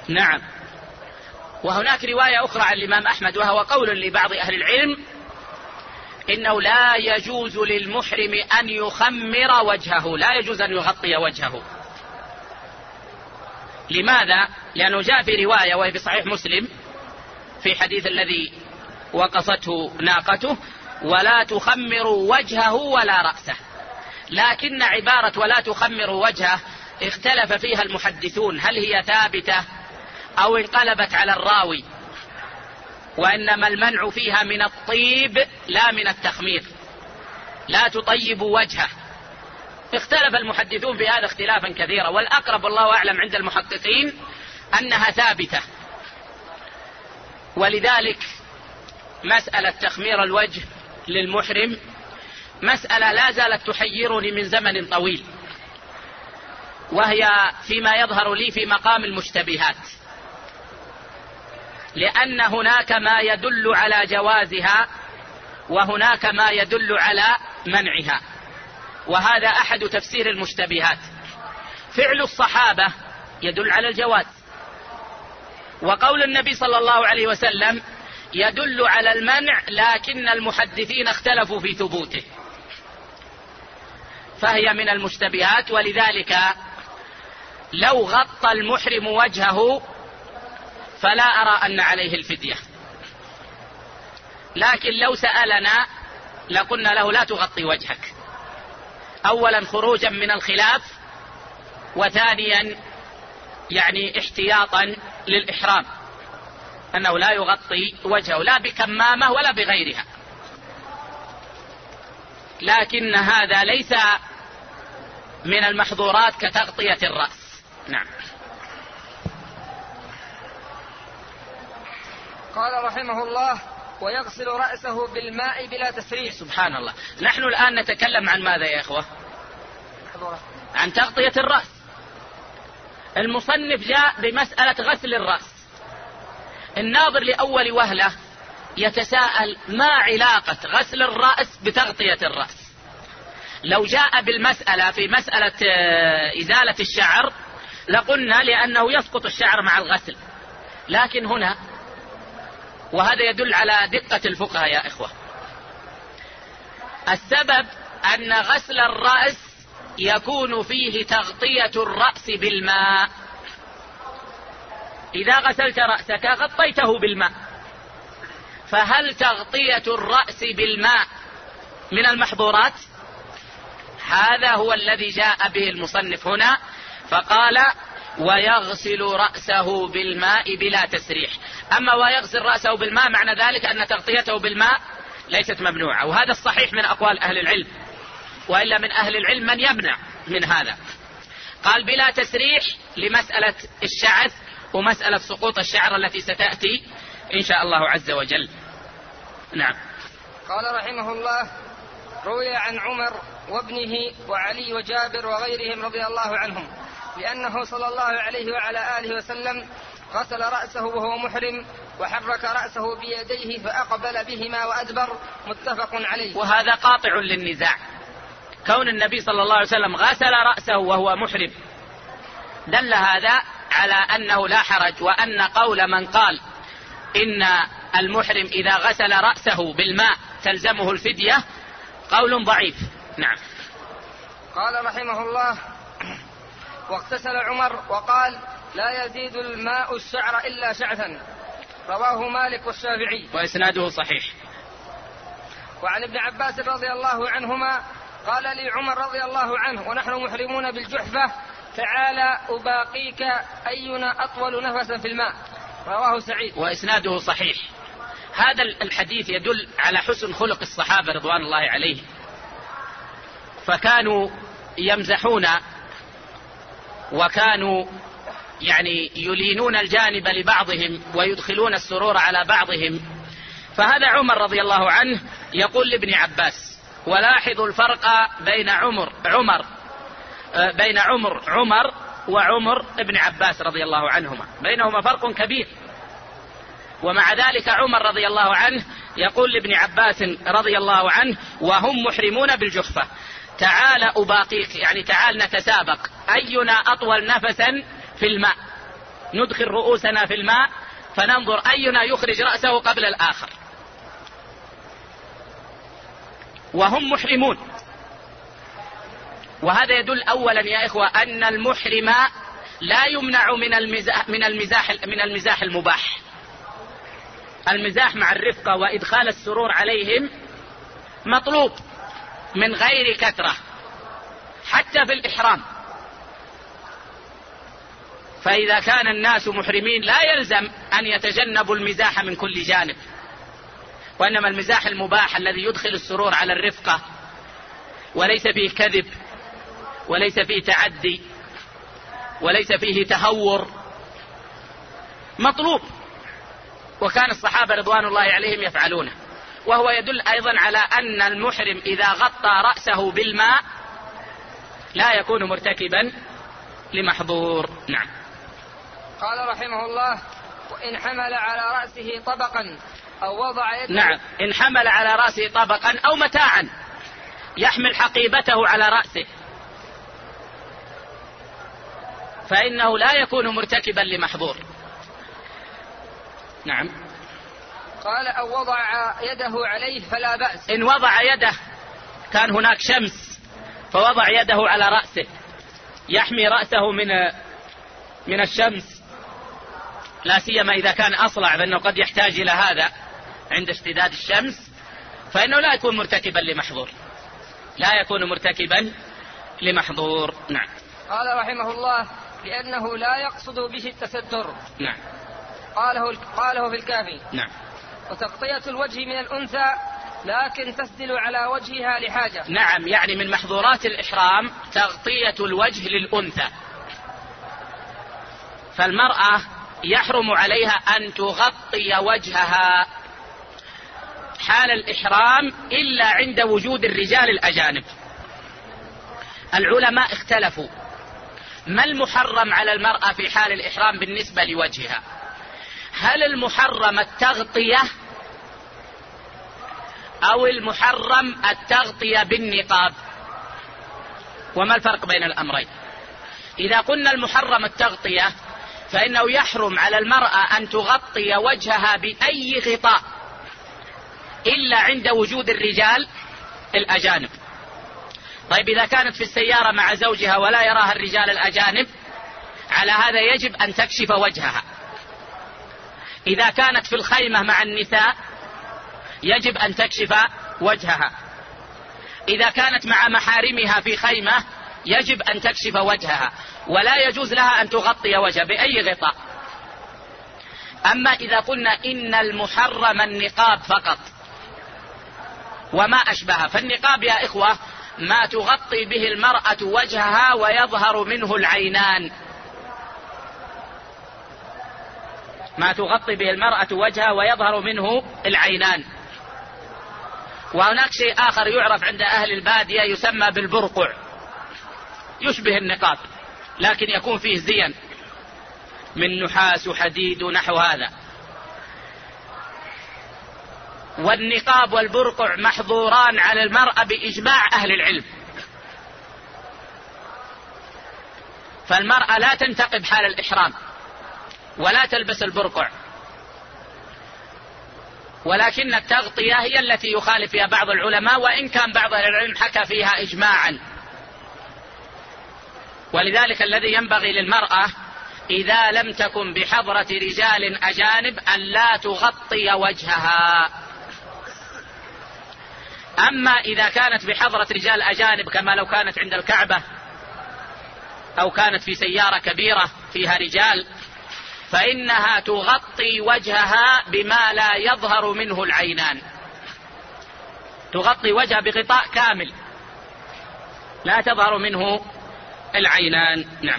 نعم. وهناك رواية أخرى عن الإمام أحمد وهو قول لبعض أهل العلم إنه لا يجوز للمحرم أن يخمر وجهه، لا يجوز أن يغطي وجهه. لماذا؟ لأنه جاء في رواية وهي في صحيح مسلم في حديث الذي وقصته ناقته: ولا تخمر وجهه ولا رأسه. لكن عبارة ولا تخمر وجهه اختلف فيها المحدثون، هل هي ثابتة أو انقلبت على الراوي، وإنما المنع فيها من الطيب لا من التخمير، لا تطيب وجهه. اختلف المحدثون في هذا اختلافا كثيرا، والأقرب والله أعلم عند المحققين أنها ثابتة. ولذلك مسألة تخمير الوجه للمحرم مسألة لا زالت تحيرني من زمن طويل، وهي فيما يظهر لي في مقام المشتبهات، لأن هناك ما يدل على جوازها وهناك ما يدل على منعها، وهذا أحد تفسير المشتبهات. فعل الصحابة يدل على الجواز، وقول النبي صلى الله عليه وسلم يدل على المنع، لكن المحدثين اختلفوا في ثبوته، فهي من المشتبهات. ولذلك لو غطى المحرم وجهه فلا أرى أن عليه الفدية، لكن لو سألنا لقلنا له لا تغطي وجهك، أولا خروجا من الخلاف، وثانيا يعني احتياطا للإحرام، أنه لا يغطي وجهه لا بكمامة ولا بغيرها. لكن هذا ليس من المحظورات كتغطية الرأس. نعم. قال رحمه الله: ويغسل رأسه بالماء بلا تسريح. سبحان الله. نحن الآن نتكلم عن ماذا يا إخوة؟ عن تغطية الرأس. المصنف جاء بمسألة غسل الرأس. الناظر لأول وهلة يتساءل ما علاقة غسل الرأس بتغطية الرأس؟ لو جاء بالمسألة في مسألة إزالة الشعر لقلنا لأنه يسقط الشعر مع الغسل، لكن هنا، وهذا يدل على دقة الفقهاء يا إخوة، السبب أن غسل الرأس يكون فيه تغطية الرأس بالماء. إذا غسلت رأسك غطيته بالماء، فهل تغطية الرأس بالماء من المحظورات؟ هذا هو الذي جاء به المصنف هنا، فقال: ويغسل رأسه بالماء بلا تسريح. أما ويغسل رأسه بالماء معنى ذلك أن تغطيته بالماء ليست ممنوعة، وهذا الصحيح من أقوال أهل العلم، وإلا من أهل العلم من يمنع من هذا. قال بلا تسريح لمسألة الشعث ومسألة سقوط الشعر التي ستأتي إن شاء الله عز وجل. نعم. قال رحمه الله: روي عن عمر وابنه وعلي وجابر وغيرهم رضي الله عنهم لأنه صلى الله عليه وعلى آله وسلم غسل رأسه وهو محرم وحرك رأسه بيديه فأقبل بهما وأدبر، متفق عليه. وهذا قاطع للنزاع، كون النبي صلى الله عليه وسلم غسل رأسه وهو محرم دل هذا على أنه لا حرج، وأن قول من قال إن المحرم إذا غسل رأسه بالماء تلزمه الفدية قول ضعيف. نعم. قال رحمه الله: واغتسل عمر وقال: لا يزيد الماء الشعر إلا شعثا. رواه مالك والشافعي وإسناده صحيح. وعن ابن عباس رضي الله عنهما قال لي عمر رضي الله عنه ونحن محرمون بالجحفة: تعالى أباقيك أينا أطول نفسا في الماء. رواه سعيد وإسناده صحيح. هذا الحديث يدل على حسن خلق الصحابة رضوان الله عليهم، فكانوا يمزحون وكانوا يعني يلينون الجانب لبعضهم ويدخلون السرور على بعضهم. فهذا عمر رضي الله عنه يقول لابن عباس، ولاحظوا الفرق بين عمر وعمر ابن عباس رضي الله عنهما، بينهما فرق كبير، ومع ذلك عمر رضي الله عنه يقول لابن عباس رضي الله عنه وهم محرمون بالجحفة: تعال أباقيك، يعني تعال نتسابق أينا أطول نفسا في الماء. ندخل رؤوسنا في الماء فننظر أينا يخرج رأسه قبل الآخر وهم محرمون. وهذا يدل أولا يا إخوة أن المحرم لا يمنع من المزاح المباح. المزاح مع الرفقة وإدخال السرور عليهم مطلوب من غير كثرة حتى في الإحرام. فإذا كان الناس محرمين لا يلزم أن يتجنبوا المزاح من كل جانب، وإنما المزاح المباح الذي يدخل السرور على الرفقة وليس فيه كذب وليس فيه تعدي وليس فيه تهور مطلوب، وكان الصحابة رضوان الله عليهم يفعلونه. وهو يدل أيضا على أن المحرم إذا غطى رأسه بالماء لا يكون مرتكبا لمحظور. نعم. قال رحمه الله: وإن حمل على رأسه طبقا أو وضع يده. نعم، إن حمل على رأسه طبقا أو متاعا، يحمل حقيبته على رأسه فإنه لا يكون مرتكبا لمحظور. نعم. قال: أو وضع يده عليه فلا بأس. إن وضع يده، كان هناك شمس فوضع يده على رأسه يحمي رأسه من الشمس، لا سيما إذا كان أصلع فإنه قد يحتاج إلى هذا عند اشتداد الشمس، فإنه لا يكون مرتكبا لمحظور، لا يكون مرتكبا لمحظور. نعم. قال رحمه الله: لأنه لا يقصد به التستر. نعم. قاله في الكافي. نعم. وتغطية الوجه من الأنثى لكن تسدل على وجهها لحاجة. نعم، يعني من محظورات الإحرام تغطية الوجه للأنثى، فالمرأة يحرم عليها أن تغطي وجهها حال الإحرام إلا عند وجود الرجال الأجانب. العلماء اختلفوا ما المحرم على المرأة في حال الإحرام بالنسبة لوجهها، هل المحرم التغطية أو المحرم التغطية بالنقاب؟ وما الفرق بين الأمرين؟ إذا قلنا المحرم التغطية فإنه يحرم على المرأة أن تغطي وجهها بأي غطاء إلا عند وجود الرجال الأجانب. طيب إذا كانت في السيارة مع زوجها ولا يراها الرجال الأجانب، على هذا يجب أن تكشف وجهها. إذا كانت في الخيمة مع النساء يجب أن تكشف وجهها. إذا كانت مع محارمها في خيمة يجب أن تكشف وجهها، ولا يجوز لها أن تغطي وجهها بأي غطاء. أما إذا قلنا إن المحرم النقاب فقط وما أشبهه، فالنقاب يا إخوة ما تغطي به المرأة وجهها ويظهر منه العينان، ما تغطي به المرأة وجهها ويظهر منه العينان. وهناك شيء آخر يعرف عند أهل البادية يسمى بالبرقع، يشبه النقاب لكن يكون فيه زين من نحاس وحديد ونحو هذا. والنقاب والبرقع محظوران على المرأة بإجماع أهل العلم، فالمرأة لا تنتقب حال الإحرام ولا تلبس البرقع، ولكن التغطية هي التي يخالف فيها بعض العلماء، وإن كان بعض أهل العلم حكى فيها إجماعا. ولذلك الذي ينبغي للمرأة إذا لم تكن بحضرة رجال أجانب أن لا تغطي وجهها. أما إذا كانت بحضرة رجال أجانب كما لو كانت عند الكعبة أو كانت في سيارة كبيرة فيها رجال، فإنها تغطي وجهها بما لا يظهر منه العينان، تغطي وجهها بغطاء كامل لا تظهر منه العينان. نعم.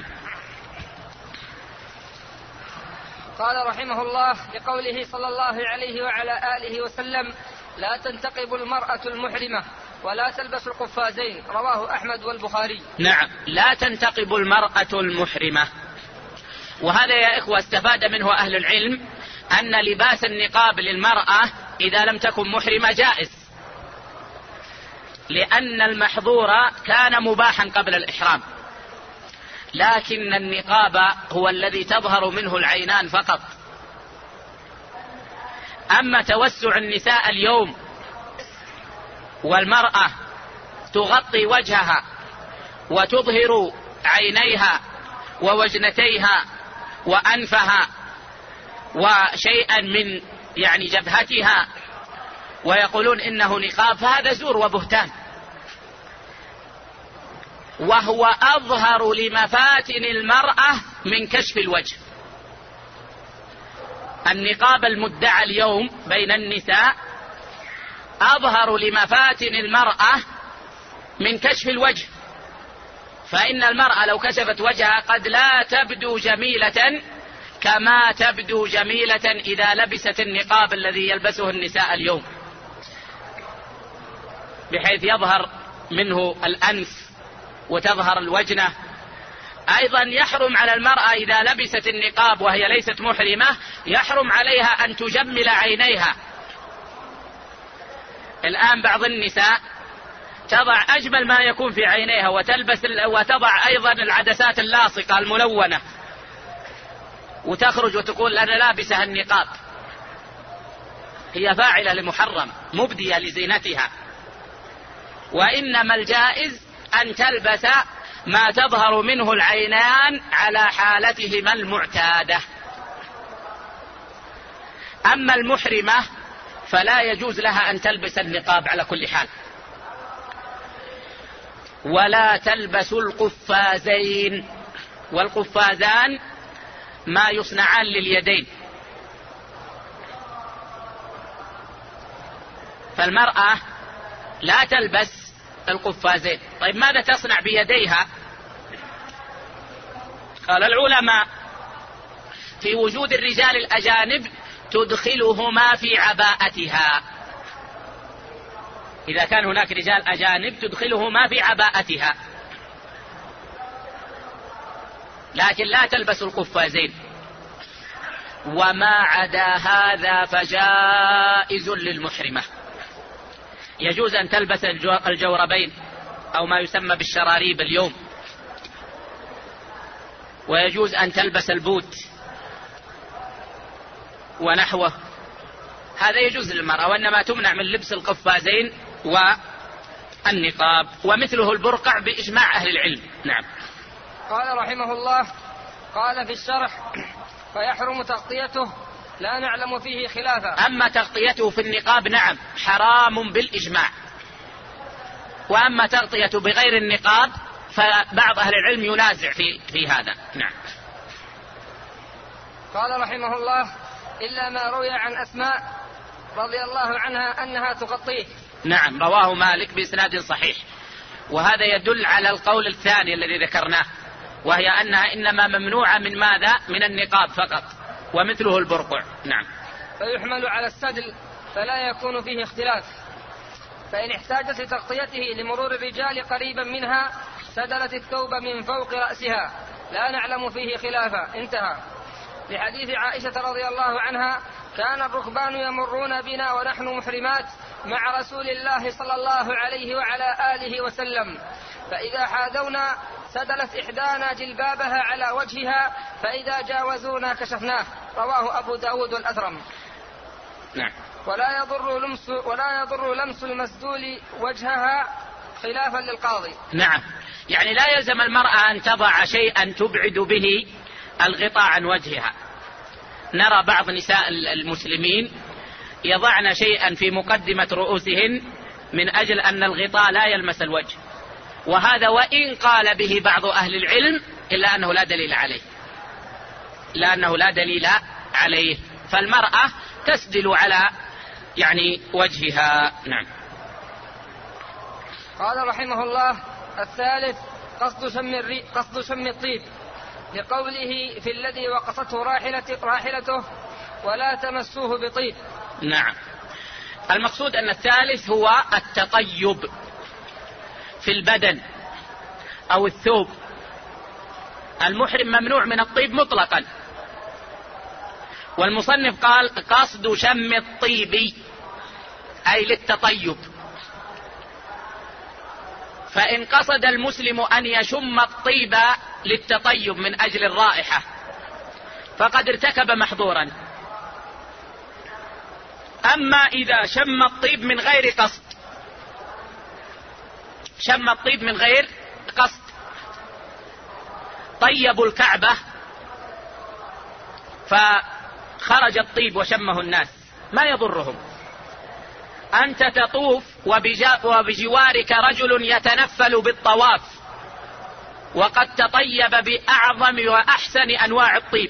قال رحمه الله: لقوله صلى الله عليه وعلى آله وسلم: لا تنتقب المرأة المحرمة ولا تلبس القفازين، رواه أحمد والبخاري. نعم، لا تنتقب المرأة المحرمة. وهذا يا إخوة استفاد منه أهل العلم أن لباس النقاب للمرأة إذا لم تكن محرمة جائز، لأن المحظور كان مباحا قبل الإحرام، لكن النقاب هو الذي تظهر منه العينان فقط. أما توسع النساء اليوم والمرأة تغطي وجهها وتظهر عينيها ووجنتيها وأنفها وشيئا من جبهتها ويقولون إنه نقاب، فهذا زور وبهتان، وهو أظهر لمفاتن المرأة من كشف الوجه. النقاب المدعى اليوم بين النساء أظهر لمفاتن المرأة من كشف الوجه، فإن المرأة لو كشفت وجهها قد لا تبدو جميلة كما تبدو جميلة إذا لبست النقاب الذي يلبسه النساء اليوم، بحيث يظهر منه الأنف وتظهر الوجنة. أيضا يحرم على المرأة إذا لبست النقاب وهي ليست محرمة، يحرم عليها أن تجمل عينيها. الآن بعض النساء تضع أجمل ما يكون في عينيها وتضع أيضا العدسات اللاصقة الملونة وتخرج وتقول أنا لابسة النقاب. هي فاعلة لمحرم مبدية لزينتها، وإنما الجائز أن تلبس ما تظهر منه العينان على حالتهما المعتادة. أما المحرمة فلا يجوز لها أن تلبس النقاب على كل حال. ولا تلبس القفازين، والقفازان ما يصنعان لليدين، فالمرأة لا تلبس القفازين. طيب ماذا تصنع بيديها؟ قال العلماء في وجود الرجال الأجانب تدخلهما في عباءتها، إذا كان هناك رجال أجانب تدخلهما في عباءتها، لكن لا تلبس القفازين. وما عدا هذا فجائز للمحرمة، يجوز أن تلبس الجوربين أو ما يسمى بالشراريب اليوم، ويجوز أن تلبس البوت ونحوه، هذا يجوز للمرأة، وإنما تمنع من لبس القفازين والنقاب، ومثله البرقع بإجماع أهل العلم. نعم. قال رحمه الله: قال في الشرح: فيحرم تغطيته، لا نعلم فيه خلافا. أما تغطيته في النقاب نعم حرام بالإجماع، وأما تغطيته بغير النقاب فبعض أهل العلم ينازع في هذا. نعم. قال رحمه الله: إلا ما روي عن أسماء رضي الله عنها أنها تغطيه. نعم، رواه مالك بإسناد صحيح، وهذا يدل على القول الثاني الذي ذكرناه، وهي أنها إنما ممنوعة من ماذا؟ من النقاب فقط، ومثله البرقع. نعم. فيحمل على السدل فلا يكون فيه اختلاف، فإن احتاجت لتغطيته لمرور الرجال قريبا منها سدلت الثوب من فوق رأسها، لا نعلم فيه خلافا. انتهى. لحديث عائشة رضي الله عنها: كان الركبان يمرون بنا ونحن محرمات مع رسول الله صلى الله عليه وعلى آله وسلم، فإذا حاذونا سدلت إحدانا جلبابها على وجهها، فإذا جاوزونا كشفناه. رواه أبو داود والأثرم. نعم. ولا يضر لمس المسدول وجهها خلافا للقاضي. نعم، يعني لا يلزم المرأة أن تضع شيئا تبعد به الغطاء عن وجهها. نرى بعض نساء المسلمين يضعن شيئا في مقدمة رؤوسهن من أجل أن الغطاء لا يلمس الوجه، وهذا وإن قال به بعض أهل العلم إلا أنه لا دليل عليه، فالمرأة تسدل على وجهها. نعم. قال رحمه الله: الثالث قصد شم الطيب، لقوله في الذي وقصته راحلته ولا تمسوه بطيب. نعم، المقصود أن الثالث هو التطيب في البدن أو الثوب. المحرم ممنوع من الطيب مطلقا، والمصنف قال قصد شم الطيب أي للتطيب، فإن قصد المسلم أن يشم الطيب للتطيب من أجل الرائحة فقد ارتكب محظورا. أما إذا شم الطيب من غير قصد، شم الطيب من غير قصد، طيبوا الكعبة فخرج الطيب وشمه الناس ما يضرهم. أنت تطوف وبجوارك رجل يتنفل بالطواف وقد تطيب بأعظم وأحسن أنواع الطيب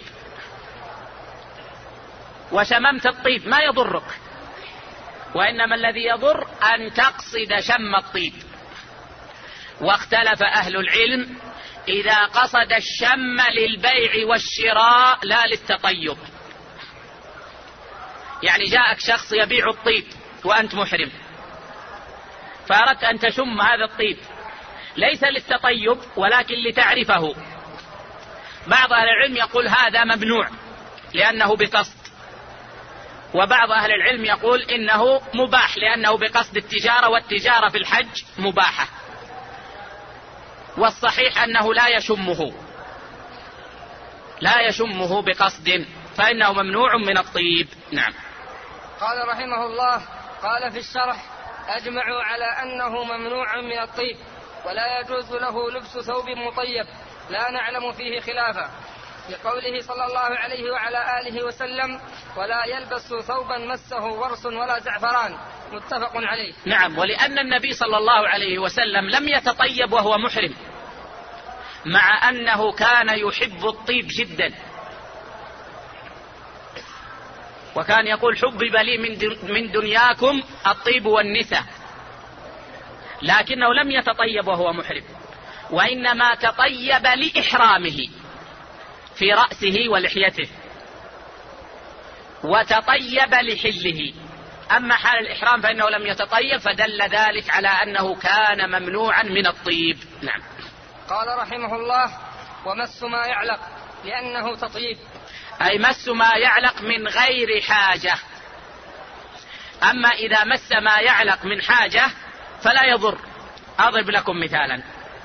وشممت الطيب ما يضرك، وإنما الذي يضر أن تقصد شم الطيب. واختلف أهل العلم إذا قصد الشم للبيع والشراء لا للتطيب. يعني جاءك شخص يبيع الطيب وأنت محرم فأردت أن تشم هذا الطيب ليس للتطيب ولكن لتعرفه. بعض أهل العلم يقول هذا ممنوع لأنه بقصد، وبعض أهل العلم يقول إنه مباح لأنه بقصد التجارة، والتجارة في الحج مباحة. والصحيح أنه لا يشمه بقصد فإنه ممنوع من الطيب. نعم. قال رحمه الله: قال في الشرح: أجمعوا على أنه ممنوع من الطيب ولا يجوز له لبس ثوب مطيب، لا نعلم فيه خلافا، لقوله صلى الله عليه وعلى آله وسلم: ولا يلبس ثوبا مسه ورس ولا زعفران، متفق عليه. نعم. ولأن النبي صلى الله عليه وسلم لم يتطيب وهو محرم، مع أنه كان يحب الطيب جدا، وكان يقول: حبب لي من دنياكم الطيب والنساء، لكنه لم يتطيب وهو محرم، وإنما تطيب لإحرامه في رأسه ولحيته، وتطيب لحله. أما حال الإحرام فإنه لم يتطيب، فدل ذلك على أنه كان ممنوعا من الطيب. نعم. قال رحمه الله: ومس ما يعلق، لأنه تطيب، أي مس ما يعلق من غير حاجة. أما إذا مس ما يعلق من حاجة فلا يضر. أضرب لكم مثالا: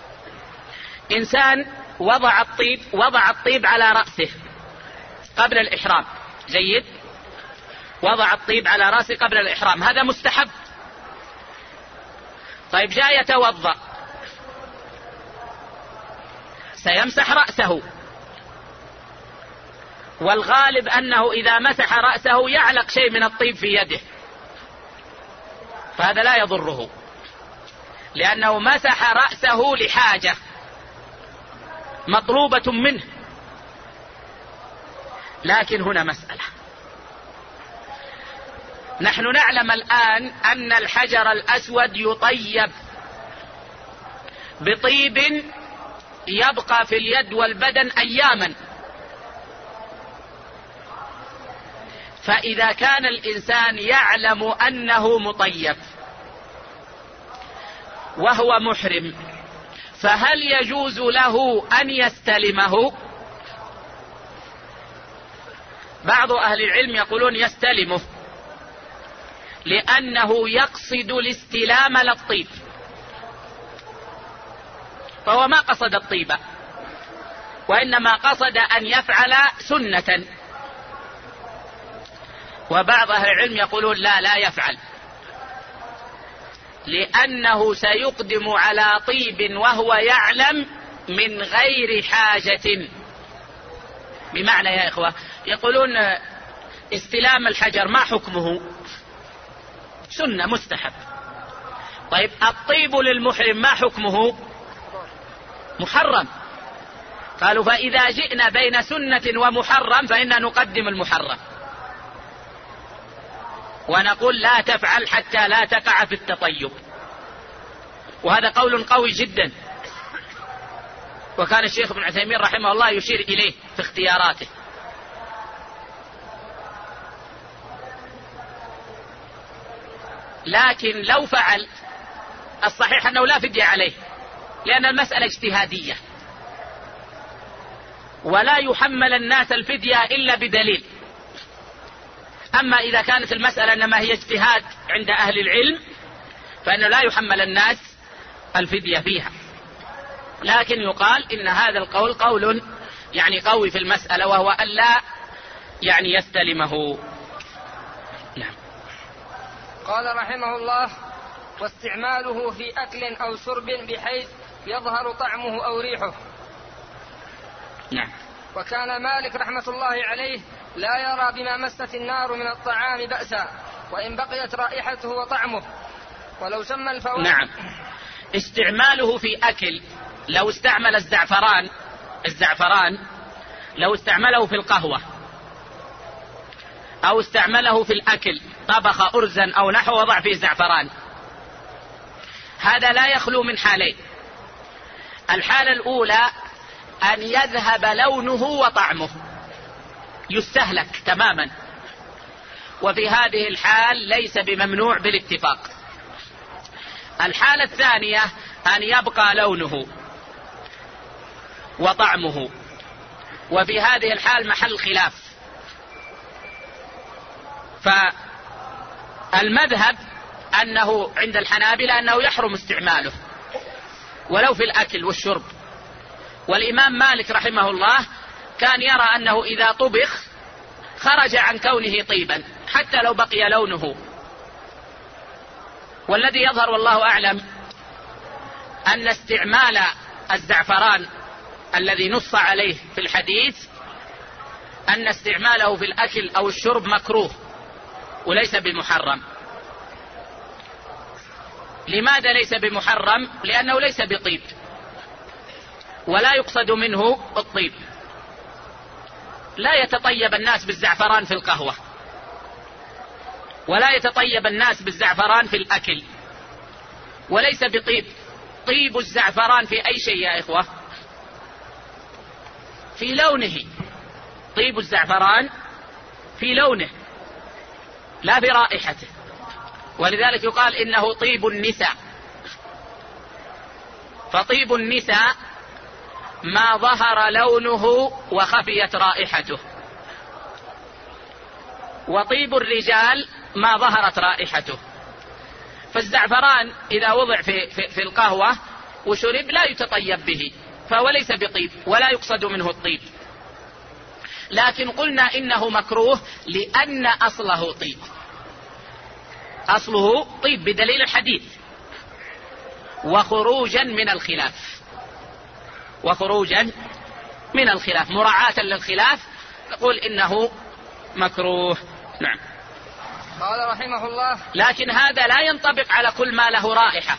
إنسان وضع الطيب على رأسه قبل الإحرام، جيد، وضع الطيب على رأسه قبل الإحرام، هذا مستحب. طيب جاء يتوضأ، سيمسح رأسه، والغالب أنه إذا مسح رأسه يعلق شيء من الطيب في يده، فهذا لا يضره لأنه مسح رأسه لحاجة مطلوبة منه. لكن هنا مسألة: نحن نعلم الآن أن الحجر الأسود يطيب بطيب يبقى في اليد والبدن أياما، فإذا كان الإنسان يعلم أنه مطيب وهو محرم، فهل يجوز له أن يستلمه؟ بعض أهل العلم يقولون يستلمه، لأنه يقصد الاستلام للطيب، فهو ما قصد الطيب وإنما قصد أن يفعل سنة. وبعض أهل العلم يقولون لا يفعل، لأنه سيقدم على طيب وهو يعلم من غير حاجة. بمعنى يا إخوة، يقولون استلام الحجر ما حكمه؟ سنة مستحب. طيب الطيب للمحرم ما حكمه؟ محرم. قالوا فإذا جئنا بين سنة ومحرم فإننا نقدم المحرم ونقول لا تفعل حتى لا تقع في التطيب. وهذا قول قوي جدا، وكان الشيخ ابن عثيمين رحمه الله يشير إليه في اختياراته. لكن لو فعل الصحيح أنه لا فدية عليه، لأن المسألة اجتهادية ولا يحمل الناس الفدية إلا بدليل. أما إذا كانت المسألة إنما هي اجتهاد عند أهل العلم فإنه لا يحمل الناس الفدية فيها. لكن يقال إن هذا القول قول يعني قوي في المسألة، وهو ألا يعني يستلمه. نعم. قال رحمه الله: واستعماله في أكل أو شرب بحيث يظهر طعمه أو ريحه. نعم. وكان مالك رحمة الله عليه لا يرى بما مست النار من الطعام بأسا وإن بقيت رائحته وطعمه ولو شم الفواكه. نعم. استعماله في أكل، لو استعمل الزعفران لو استعمله في القهوة أو استعمله في الأكل، طبخ أرزا أو نحو وضع فيه زعفران، هذا لا يخلو من حالين. الحالة الأولى أن يذهب لونه وطعمه، يستهلك تماما، وفي هذه الحال ليس بممنوع بالاتفاق. الحالة الثانية أن يبقى لونه وطعمه، وفي هذه الحال محل خلاف. فالمذهب أنه عند الحنابلة أنه يحرم استعماله ولو في الأكل والشرب، والإمام مالك رحمه الله كان يرى أنه إذا طبخ خرج عن كونه طيبا حتى لو بقي لونه. والذي يظهر والله أعلم أن استعمال الزعفران الذي نص عليه في الحديث أن استعماله في الأكل أو الشرب مكروه وليس بمحرم. لماذا ليس بمحرم؟ لأنه ليس بطيب ولا يقصد منه الطيب. لا يتطيب الناس بالزعفران في القهوة، ولا يتطيب الناس بالزعفران في الأكل، وليس بطيب. طيب الزعفران في أي شيء يا إخوة؟ في لونه. طيب الزعفران في لونه لا في رائحته، ولذلك يقال إنه طيب النساء. فطيب النساء ما ظهر لونه وخفيت رائحته، وطيب الرجال ما ظهرت رائحته. فالزعفران إذا وضع في القهوة وشرب لا يتطيب به، فهو ليس بطيب ولا يقصد منه الطيب. لكن قلنا إنه مكروه لأن أصله طيب، أصله طيب بدليل الحديث، وخروجا من الخلاف مراعاة للخلاف نقول إنه مكروه. نعم. قال رحمه الله: لكن هذا لا ينطبق على كل ما له رائحة،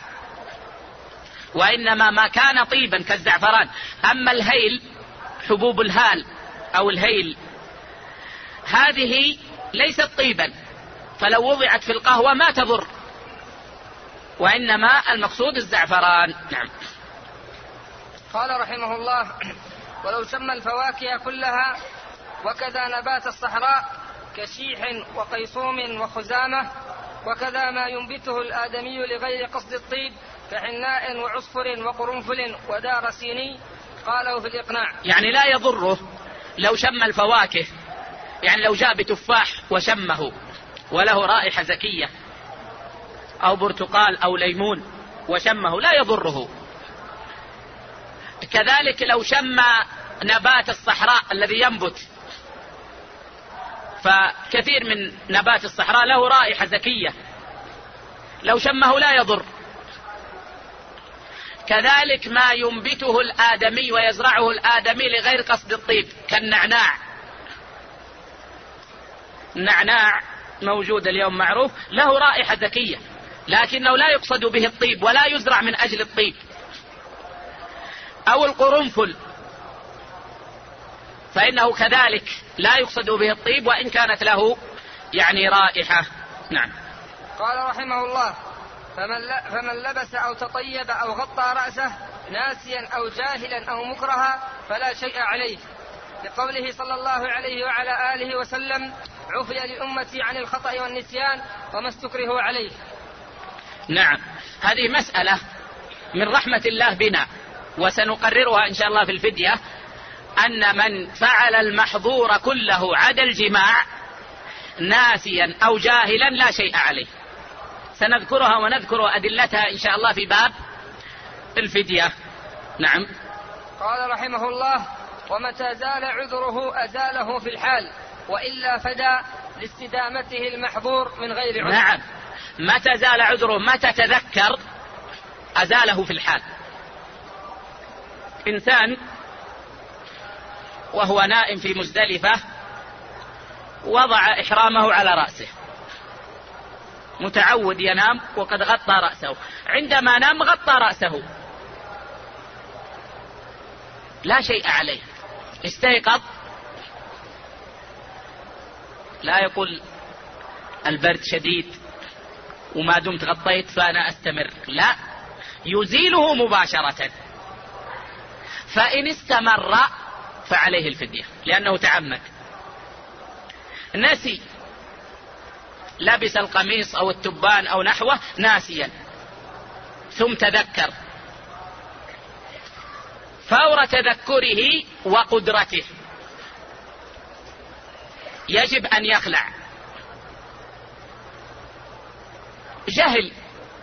وإنما ما كان طيبا كالزعفران. أما الهيل، حبوب الهال أو الهيل، هذه ليست طيبا، فلو وضعت في القهوة ما تضر، وإنما المقصود الزعفران. نعم. قال رحمه الله: ولو شم الفواكه كلها وكذا نبات الصحراء كشيح وقيصوم وخزامة، وكذا ما ينبته الآدمي لغير قصد الطيب كحناء وعصفر وقرنفل ودار سيني، قاله في الإقناع. يعني لا يضره لو شم الفواكه، يعني لو جاء بتفاح وشمه وله رائحة زكية أو برتقال أو ليمون وشمه لا يضره. كذلك لو شم نبات الصحراء الذي ينبت، فكثير من نبات الصحراء له رائحة زكية، لو شمه لا يضر. كذلك ما ينبته الآدمي ويزرعه الآدمي لغير قصد الطيب كالنعناع. النعناع موجود اليوم معروف، له رائحة زكية لكنه لا يقصد به الطيب ولا يزرع من أجل الطيب. أو القرنفل فإنه كذلك لا يقصد به الطيب وإن كانت له يعني رائحة. نعم. قال رحمه الله: فمن لبس أو تطيب أو غطى رأسه ناسيا أو جاهلا أو مكرها فلا شيء عليه، لقوله صلى الله عليه وعلى آله وسلم: عفي لأمتي عن الخطأ والنسيان وما استكرهوا عليه. نعم. هذه مسألة من رحمة الله بنا، وسنقررها إن شاء الله في الفدية، أن من فعل المحظور كله عدا الجماع ناسيا أو جاهلا لا شيء عليه. سنذكرها ونذكر أدلتها إن شاء الله في باب الفدية. نعم. قال رحمه الله: ومتى زال عذره أزاله في الحال، وإلا فدى لاستدامته المحظور من غير عذر. نعم، متى زال عذره، متى تذكر أزاله في الحال. إنسان وهو نائم في مزدلفة وضع إحرامه على رأسه، متعود ينام وقد غطى رأسه، عندما نام غطى رأسه لا شيء عليه، استيقظ لا يقول البرد شديد وما دمت غطيت فأنا أستمر، لا، يزيله مباشرة. فإن استمر فعليه الفدية لأنه تعمد. نسي، لبس القميص أو التبان أو نحوه ناسيا ثم تذكر، فور تذكره وقدرته يجب أن يخلع. جهل،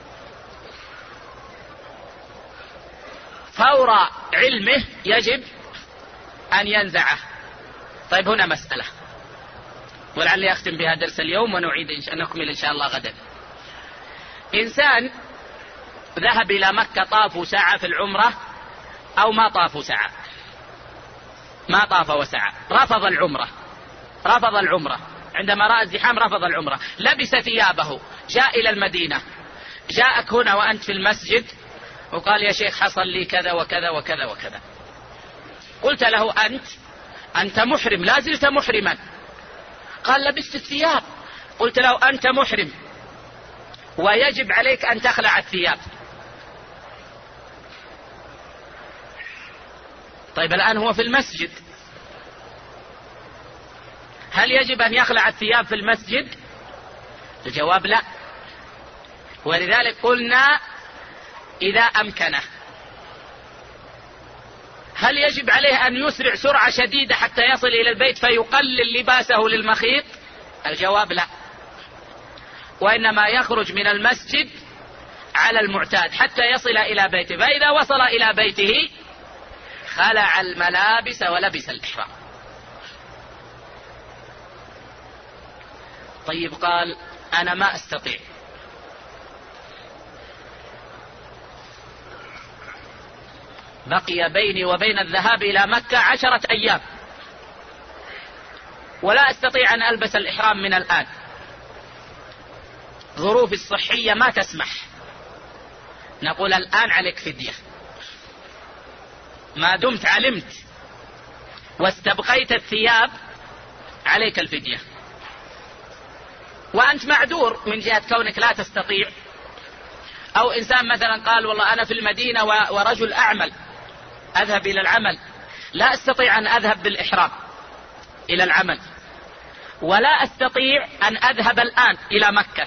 فور علمه يجب أن ينزعه. طيب هنا مسألة ولعلي أختم بها درس اليوم ونعيد نكمل إن شاء الله غدا. إنسان ذهب إلى مكة، طافوا ساعة في العمرة أو ما طافوا ساعة، ما طاف وسعى، رفض العمرة عندما رأى الزحام، رفض العمرة، لبس ثيابه، جاء إلى المدينة، جاءك هنا وأنت في المسجد وقال يا شيخ حصل لي كذا وكذا وكذا وكذا، قلت له أنت محرم، لا زلت محرما، قال لبست الثياب، قلت له أنت محرم ويجب عليك أن تخلع الثياب. طيب الآن هو في المسجد، هل يجب أن يخلع الثياب في المسجد؟ الجواب لا، ولذلك قلنا إذا أمكنه. هل يجب عليه أن يسرع سرعة شديدة حتى يصل إلى البيت فيقلل لباسه للمخيط؟ الجواب لا، وإنما يخرج من المسجد على المعتاد حتى يصل إلى بيته، فإذا وصل إلى بيته خلع الملابس ولبس الإحرام. طيب قال أنا ما أستطيع، بقي بيني وبين الذهاب إلى مكة 10 أيام ولا أستطيع أن ألبس الإحرام من الآن، ظروفي الصحية ما تسمح، نقول الآن عليك فدية، ما دمت علمت واستبقيت الثياب عليك الفدية. وأنت معذور من جهة كونك لا تستطيع، أو إنسان مثلا قال والله أنا في المدينة ورجل أعمل أذهب إلى العمل، لا أستطيع أن أذهب بالإحرام إلى العمل، ولا أستطيع أن أذهب الآن إلى مكة،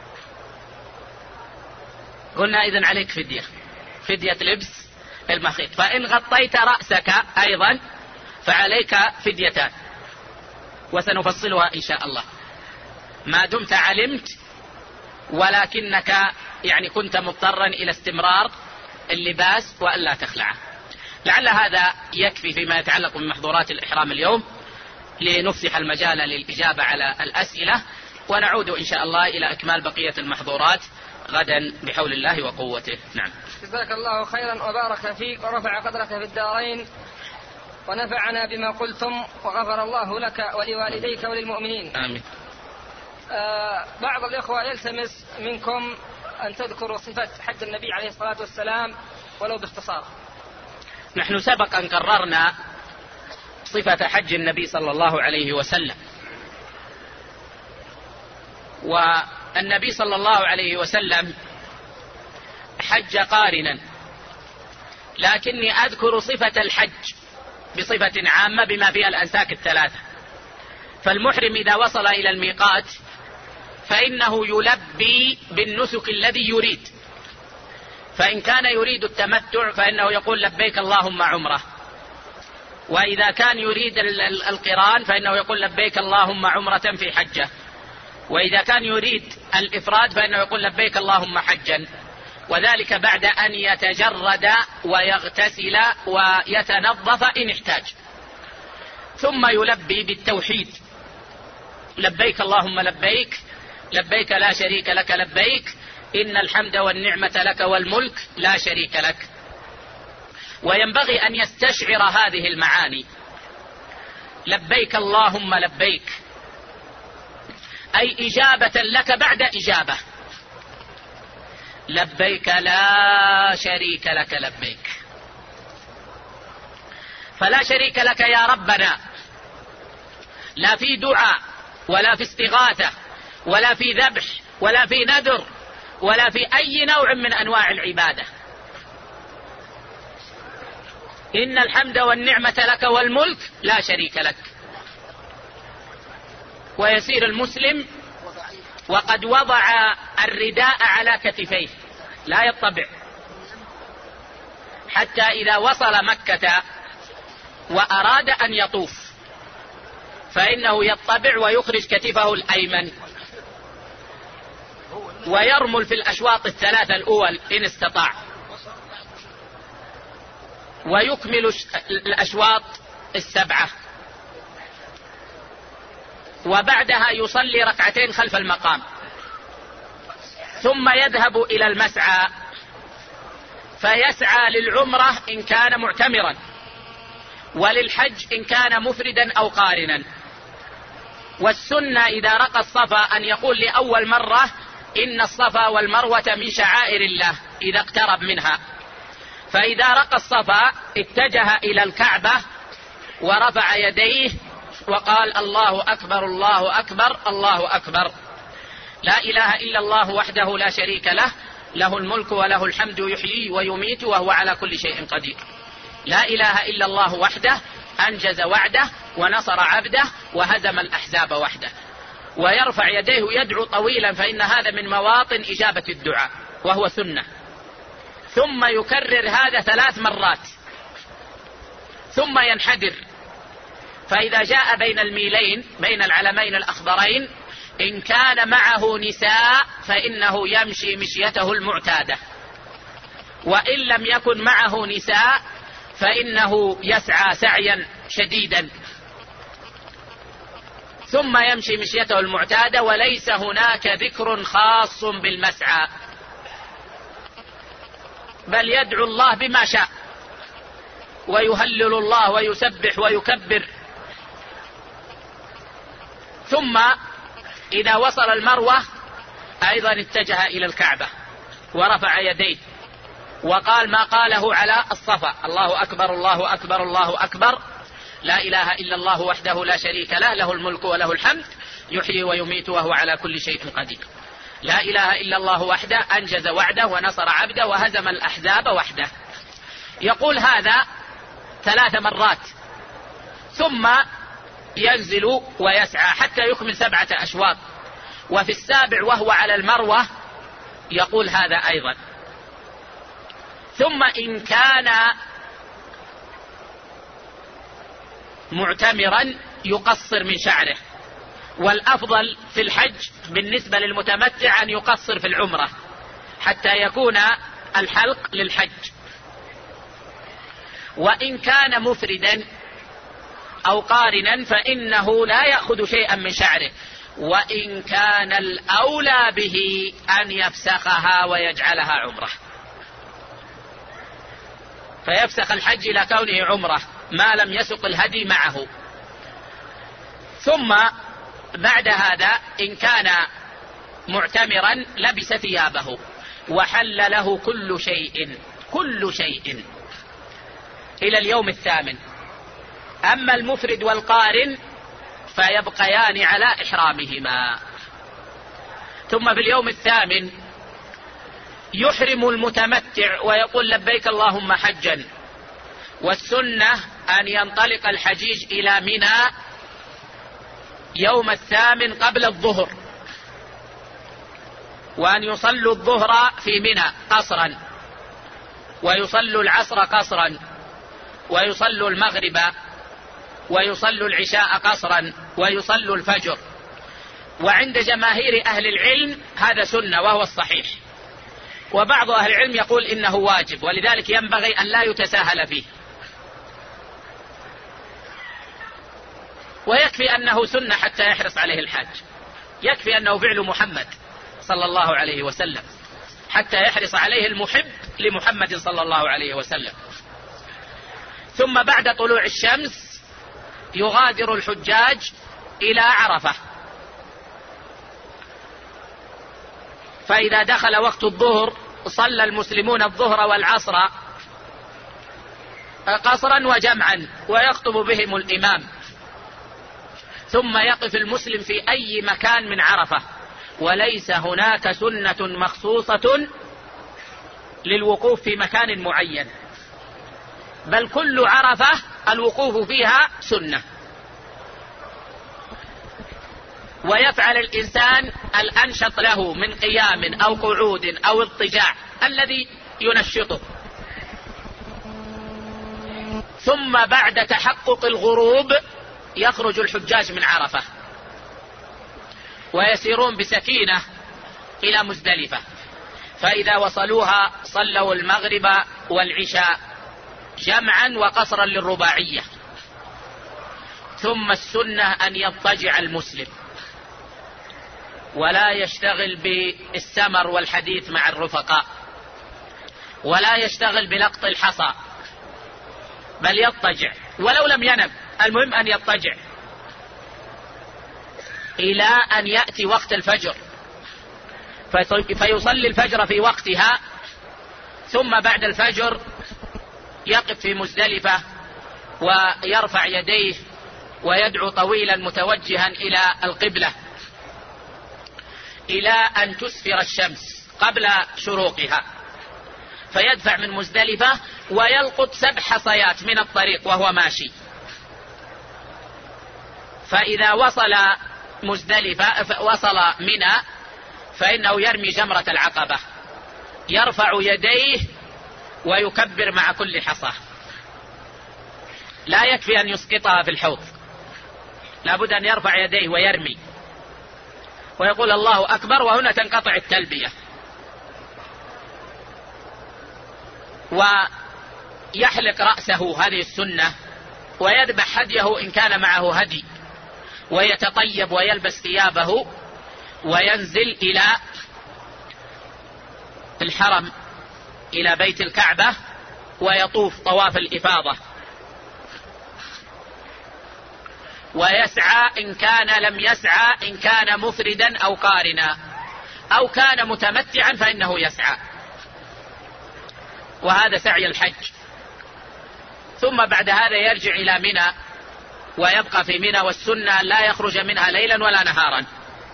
قلنا إذن عليك فدية لبس المخيط. فإن غطيت رأسك أيضا فعليك فديتان وسنفصلها إن شاء الله، ما دمت علمت ولكنك يعني كنت مضطرا إلى استمرار اللباس وألا تخلعه. لعل هذا يكفي فيما يتعلق بمحظورات الإحرام اليوم، لنفسح المجال للإجابة على الأسئلة، ونعود إن شاء الله إلى إكمال بقية المحظورات غدا بحول الله وقوته. نعم. جزاك الله خيرا وبارك فيك ورفع قدرك في الدارين ونفعنا بما قلتم، وغفر الله لك ولوالديك وللمؤمنين. آمين. بعض الإخوة يلتمس منكم أن تذكروا صفة حج النبي عليه الصلاة والسلام ولو باختصار. نحن سبق أن قررنا صفة حج النبي صلى الله عليه وسلم، والنبي صلى الله عليه وسلم حج قارنا، لكني أذكر صفة الحج بصفة عامة بما فيها الأنساك الثلاثة. فالمحرم إذا وصل إلى الميقات فإنه يلبي بالنسك الذي يريد، فإن كان يريد التمتع فإنه يقول لبيك اللهم عمرة، وإذا كان يريد القران فإنه يقول لبيك اللهم عمرة في حجة، وإذا كان يريد الإفراد فإنه يقول لبيك اللهم حجا، وذلك بعد أن يتجرد ويغتسل ويتنظف إن احتاج، ثم يلبي بالتوحيد: لبيك اللهم لبيك، لبيك لا شريك لك لبيك، إن الحمد والنعمة لك والملك لا شريك لك. وينبغي أن يستشعر هذه المعاني: لبيك اللهم لبيك، أي إجابة لك بعد إجابة. لبيك لا شريك لك لبيك، فلا شريك لك يا ربنا، لا في دعاء ولا في استغاثة ولا في ذبح ولا في نذر ولا في أي نوع من أنواع العبادة. إن الحمد والنعمة لك والملك لا شريك لك. ويسير المسلم وقد وضع الرداء على كتفيه لا يطبع، حتى إذا وصل مكة وأراد أن يطوف فإنه يطبع ويخرج كتفه الأيمن ويرمل في الأشواط الثلاثة الأول إن استطاع، ويكمل الأشواط السبعة، وبعدها يصلي ركعتين خلف المقام، ثم يذهب إلى المسعى فيسعى للعمرة إن كان معتمرا، وللحج إن كان مفردا أو قارنا. والسنة إذا رقى الصفا أن يقول لأول مرة: إن الصفا والمروة من شعائر الله إذا اقترب منها. فإذا رقى الصفا اتجه إلى الكعبة ورفع يديه وقال: الله أكبر الله أكبر الله أكبر، لا إله إلا الله وحده لا شريك له، له الملك وله الحمد يحيي ويميت وهو على كل شيء قدير، لا إله إلا الله وحده أنجز وعده ونصر عبده وهزم الأحزاب وحده. ويرفع يديه يدعو طويلا، فإن هذا من مواطن إجابة الدعاء وهو سنة. ثم يكرر هذا 3 مرات ثم ينحدر. فإذا جاء بين الميلين بين العلمين الأخضرين إن كان معه نساء فإنه يمشي مشيته المعتادة، وإن لم يكن معه نساء فإنه يسعى سعيا شديدا ثم يمشي مشيته المعتادة. وليس هناك ذكر خاص بالمسعى، بل يدعو الله بما شاء ويهلل الله ويسبح ويكبر. ثم إذا وصل المروة أيضا اتجه إلى الكعبة ورفع يديه وقال ما قاله على الصفا: الله أكبر الله أكبر الله أكبر، لا إله إلا الله وحده لا شريك له، له الملك وله الحمد يحيي ويميت وهو على كل شيء قدير، لا إله إلا الله وحده أنجز وعده ونصر عبده وهزم الأحزاب وحده. يقول هذا 3 مرات ثم ينزل ويسعى حتى يكمل 7 أشواط. وفي السابع وهو على المروة يقول هذا أيضا. ثم إن كان معتمرا يقصر من شعره، والأفضل في الحج بالنسبة للمتمتع أن يقصر في العمرة حتى يكون الحلق للحج. وإن كان مفردا أو قارنا فإنه لا يأخذ شيئا من شعره، وإن كان الأولى به أن يفسخها ويجعلها عمرة، فيفسخ الحج إلى كونه عمرة ما لم يسق الهدي معه. ثم بعد هذا إن كان معتمرا لبس ثيابه وحل له كل شيء إلى اليوم الثامن. أما المفرد والقارن فيبقيان على إحرامهما. ثم في اليوم الثامن يحرم المتمتع ويقول لبيك اللهم حجا. والسنة أن ينطلق الحجيج إلى منى يوم الثامن قبل الظهر، وأن يصلوا الظهر في منى قصرا، ويصلوا العصر قصرا، ويصلوا المغرب، ويصلوا العشاء قصرا، ويصلوا الفجر. وعند جماهير أهل العلم هذا سنة وهو الصحيح، وبعض أهل العلم يقول إنه واجب، ولذلك ينبغي أن لا يتساهل فيه. ويكفي أنه سنة حتى يحرص عليه الحاج، يكفي أنه فعل محمد صلى الله عليه وسلم حتى يحرص عليه المحب لمحمد صلى الله عليه وسلم. ثم بعد طلوع الشمس يغادر الحجاج إلى عرفة، فإذا دخل وقت الظهر صلى المسلمون الظهر والعصر قصرا وجمعا ويخطب بهم الإمام، ثم يقف المسلم في أي مكان من عرفة، وليس هناك سنة مخصوصة للوقوف في مكان معين، بل كل عرفة الوقوف فيها سنة. ويفعل الإنسان الأنشط له من قيام أو قعود أو اضطجاع الذي ينشطه. ثم بعد تحقق الغروب يخرج الحجاج من عرفة ويسيرون بسكينة إلى مزدلفة، فإذا وصلوها صلوا المغرب والعشاء جمعا وقصرا للرباعية. ثم السنة أن يضطجع المسلم ولا يشتغل بالسمر والحديث مع الرفقاء، ولا يشتغل بلقط الحصى، بل يضطجع ولو لم ينم، المهم أن يضطجع إلى أن يأتي وقت الفجر فيصلي الفجر في وقتها. ثم بعد الفجر يقف في مزدلفة ويرفع يديه ويدعو طويلا متوجها إلى القبلة إلى أن تسفر الشمس قبل شروقها، فيدفع من مزدلفة ويلقط 7 حصيات من الطريق وهو ماشي. فإذا وصل مزدلفة وصل منى فإنه يرمي جمرة العقبة، يرفع يديه ويكبر مع كل حصى، لا يكفي أن يسقطها في الحوض، لابد أن يرفع يديه ويرمي ويقول الله أكبر، وهنا تنقطع التلبية. ويحلق رأسه، هذه السنة، ويذبح هديه إن كان معه هدي، ويتطيب ويلبس ثيابه وينزل إلى الحرم إلى بيت الكعبة ويطوف طواف الإفاضة، ويسعى إن كان لم يسعى، إن كان مفردا أو قارنا أو كان متمتعا فإنه يسعى، وهذا سعي الحج. ثم بعد هذا يرجع إلى منى ويبقى في منى، والسنة لا يخرج منها ليلا ولا نهارا.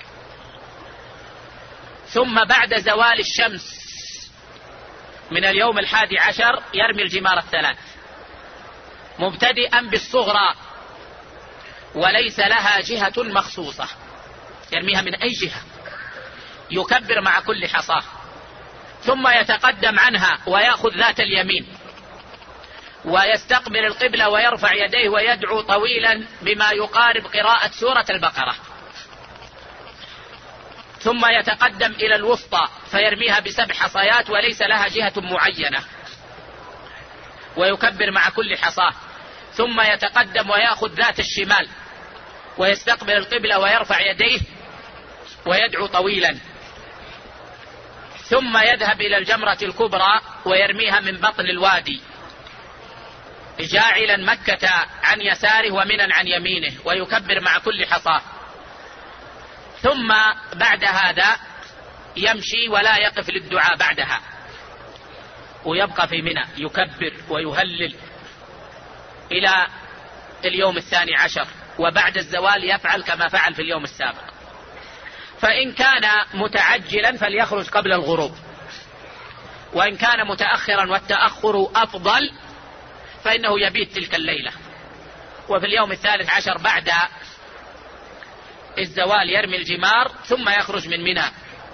ثم بعد زوال الشمس من اليوم 11 يرمي الجمار 3 مبتدئا بالصغرى، وليس لها جهة مخصوصة، يرميها من أي جهة، يكبر مع كل حصاه، ثم يتقدم عنها ويأخذ ذات اليمين ويستقبل القبلة ويرفع يديه ويدعو طويلا بما يقارب قراءة سورة البقرة، ثم يتقدم إلى الوسطى فيرميها ب7 حصيات وليس لها جهة معينة ويكبر مع كل حصاه، ثم يتقدم ويأخذ ذات الشمال ويستقبل القبلة ويرفع يديه ويدعو طويلا، ثم يذهب إلى الجمرة الكبرى ويرميها من بطن الوادي جاعلا مكة عن يساره ومنى عن يمينه ويكبر مع كل حصاه. ثم بعد هذا يمشي ولا يقف للدعاء بعدها، ويبقى في منى يكبر ويهلل إلى اليوم 12، وبعد الزوال يفعل كما فعل في اليوم السابق. فإن كان متعجلا فليخرج قبل الغروب، وإن كان متأخرا والتأخر أفضل فإنه يبيت تلك الليلة، وفي اليوم 13 بعد الزوال يرمي الجمار ثم يخرج من منى.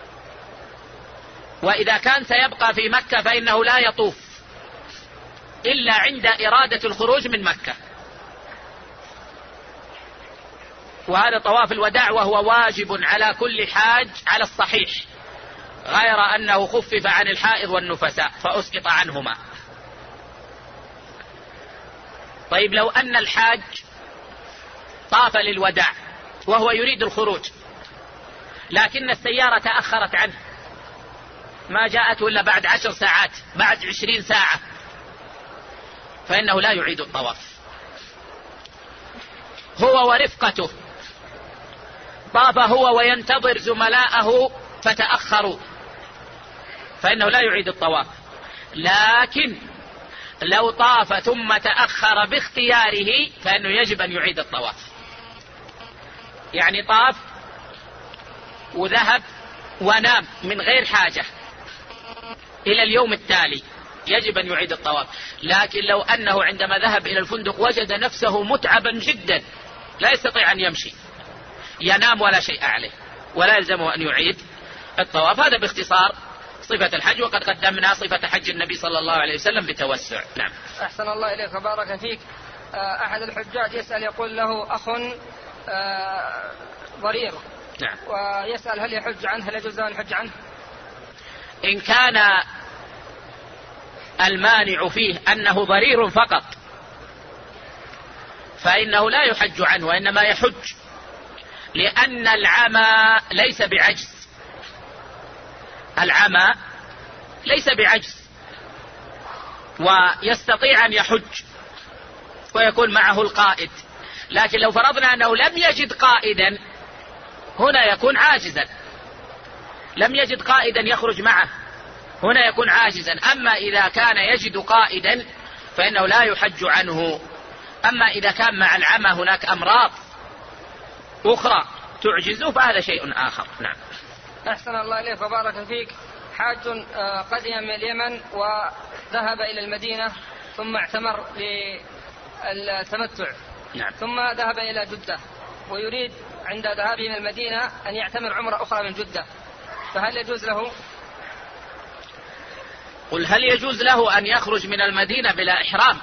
وإذا كان سيبقى في مكة فإنه لا يطوف إلا عند إرادة الخروج من مكة، وهذا طواف الوداع وهو واجب على كل حاج على الصحيح، غير أنه خفف عن الحائض والنفساء فأسقط عنهما. طيب لو أن الحاج طاف للوداع وهو يريد الخروج لكن السيارة تأخرت عنه، ما جاءته إلا بعد 10 ساعات، بعد 20 ساعة، فإنه لا يعيد الطواف. هو ورفقته طاف هو وينتظر زملاءه فتأخروا، فإنه لا يعيد الطواف. لكن لو طاف ثم تأخر باختياره فإنه يجب أن يعيد الطواف. يعني طاف وذهب ونام من غير حاجة إلى اليوم التالي يجب أن يعيد الطواف. لكن لو أنه عندما ذهب إلى الفندق وجد نفسه متعبا جدا لا يستطيع أن يمشي، ينام ولا شيء عليه ولا يلزمه أن يعيد الطواف. هذا باختصار صفة الحج، وقد قدمنا صفة حج النبي صلى الله عليه وسلم بتوسع. نعم. أحسن الله إليك وبارك فيك. أحد الحجاج يسأل يقول له أخ ضرير، نعم، ويسأل هل يحج عنه، هل يجوز له أن يحج عنه؟ إن كان المانع فيه أنه ضرير فقط فإنه لا يحج عنه، وإنما يحج، لأن العمى ليس بعجز، العمى ليس بعجز ويستطيع أن يحج ويكون معه القائد. لكن لو فرضنا أنه لم يجد قائدا هنا يكون عاجزا، لم يجد قائدا يخرج معه هنا يكون عاجزا. أما إذا كان يجد قائدا فإنه لا يحج عنه. أما إذا كان مع العمى هناك أمراض أخرى تعجزه فهذا شيء آخر. نعم. أحسن الله إليك وبارك فيك. حاج قدم من اليمن وذهب إلى المدينة ثم اعتمر للتمتع، نعم، ثم ذهب إلى جدة ويريد عند ذهابه من المدينة أن يعتمر عمرة أخرى من جدة، فهل يجوز له؟ قل هل يجوز له أن يخرج من المدينة بلا إحرام؟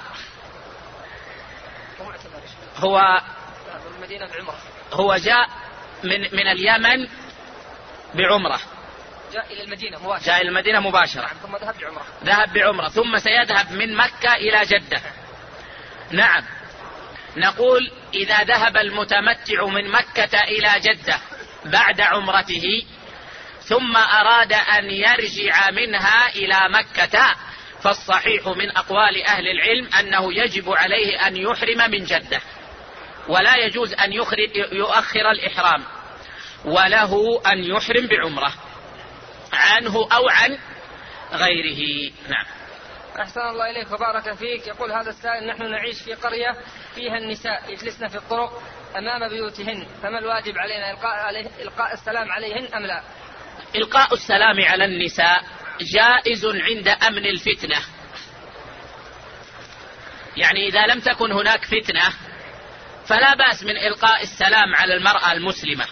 هو جاء من اليمن بعمرة، جاء إلى المدينة مباشرة، جاء إلى المدينة مباشرة، ثم ذهب بعمرة، ذهب بعمرة ثم سيذهب من مكة إلى جدة. نعم، نقول إذا ذهب المتمتع من مكة إلى جدة بعد عمرته ثم أراد أن يرجع منها إلى مكة فالصحيح من أقوال أهل العلم أنه يجب عليه أن يحرم من جدة، ولا يجوز أن يؤخر الإحرام، وله أن يحرم بعمرة عنه أو عن غيره. نعم. أحسن الله إليك وبارك فيك. يقول هذا السائل: نحن نعيش في قرية فيها النساء يجلسن في الطرق أمام بيوتهن، فما الواجب علينا، إلقاء السلام عليهن أم لا؟ إلقاء السلام على النساء جائز عند أمن الفتنة، يعني إذا لم تكن هناك فتنة فلا بأس من إلقاء السلام على المرأة المسلمة.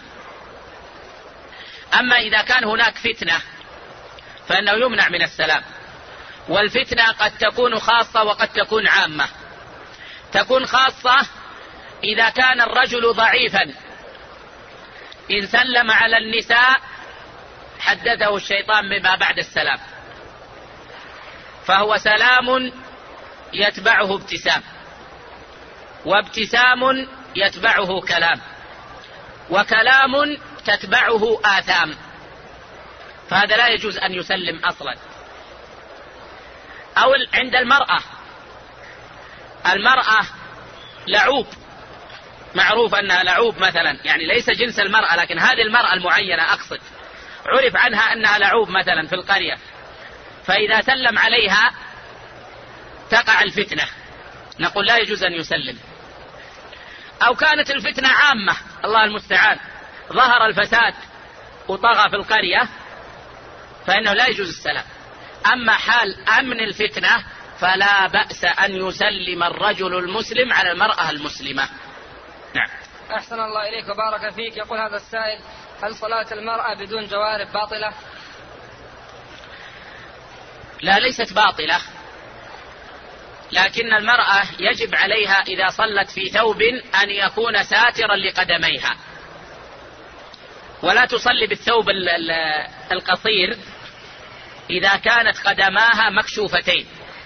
أما إذا كان هناك فتنة فإنه يمنع من السلام، والفتنة قد تكون خاصة وقد تكون عامة. تكون خاصة إذا كان الرجل ضعيفا، إن سلم على النساء حدثه الشيطان بما بعد السلام، فهو سلام يتبعه ابتسام، وابتسام يتبعه كلام، وكلام تتبعه آثام، فهذا لا يجوز أن يسلم أصلا. أو عند المرأة لعوب، معروف أنها لعوب مثلا، يعني ليس جنس المرأة لكن هذه المرأة المعينة أقصد، عرف عنها أنها لعوب مثلا في القرية، فإذا سلم عليها تقع الفتنة، نقول لا يجوز أن يسلم. أو كانت الفتنة عامة، الله المستعان، ظهر الفساد وطغى في القرية، فإنه لا يجوز السلام. أما حال أمن الفتنة فلا بأس أن يسلم الرجل المسلم على المرأة المسلمة. نعم. أحسن الله إليك وبارك فيك. يقول هذا السائل: هل صلاة المرأة بدون جوارب باطلة؟ لا، ليست باطلة، لكن المرأة يجب عليها إذا صلت في ثوب أن يكون ساترا لقدميها، ولا تصلي بالثوب القصير إذا كانت قدماها مكشوفتين.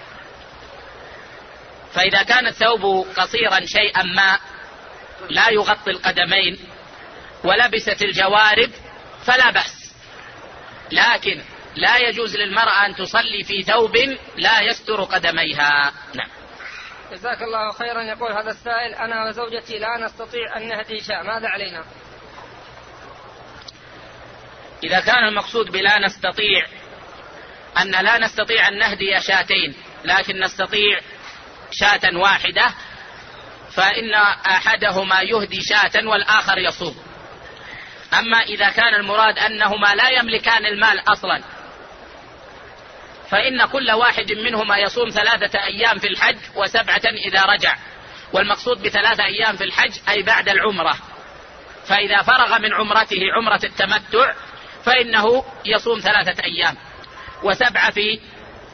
فإذا كان الثوب قصيرا شيئا ما لا يغطي القدمين ولبست الجوارب فلا بأس، لكن لا يجوز للمرأة أن تصلي في ثوب لا يستر قدميها. نعم. جزاك الله خيرا. يقول هذا السائل: أنا وزوجتي لا نستطيع أن نهدي شاة، ماذا علينا؟ إذا كان المقصود بلا نستطيع أن لا نستطيع أن نهدي شاتين لكن نستطيع شاة واحدة، فإن أحدهما يهدي شاة والآخر يصوم. أما إذا كان المراد أنهما لا يملكان المال أصلا فإن كل واحد منهما يصوم 3 أيام في الحج و7 إذا رجع، والمقصود ب3 أيام في الحج أي بعد العمرة، فإذا فرغ من عمرته عمرة التمتع فإنه يصوم 3 أيام و7 في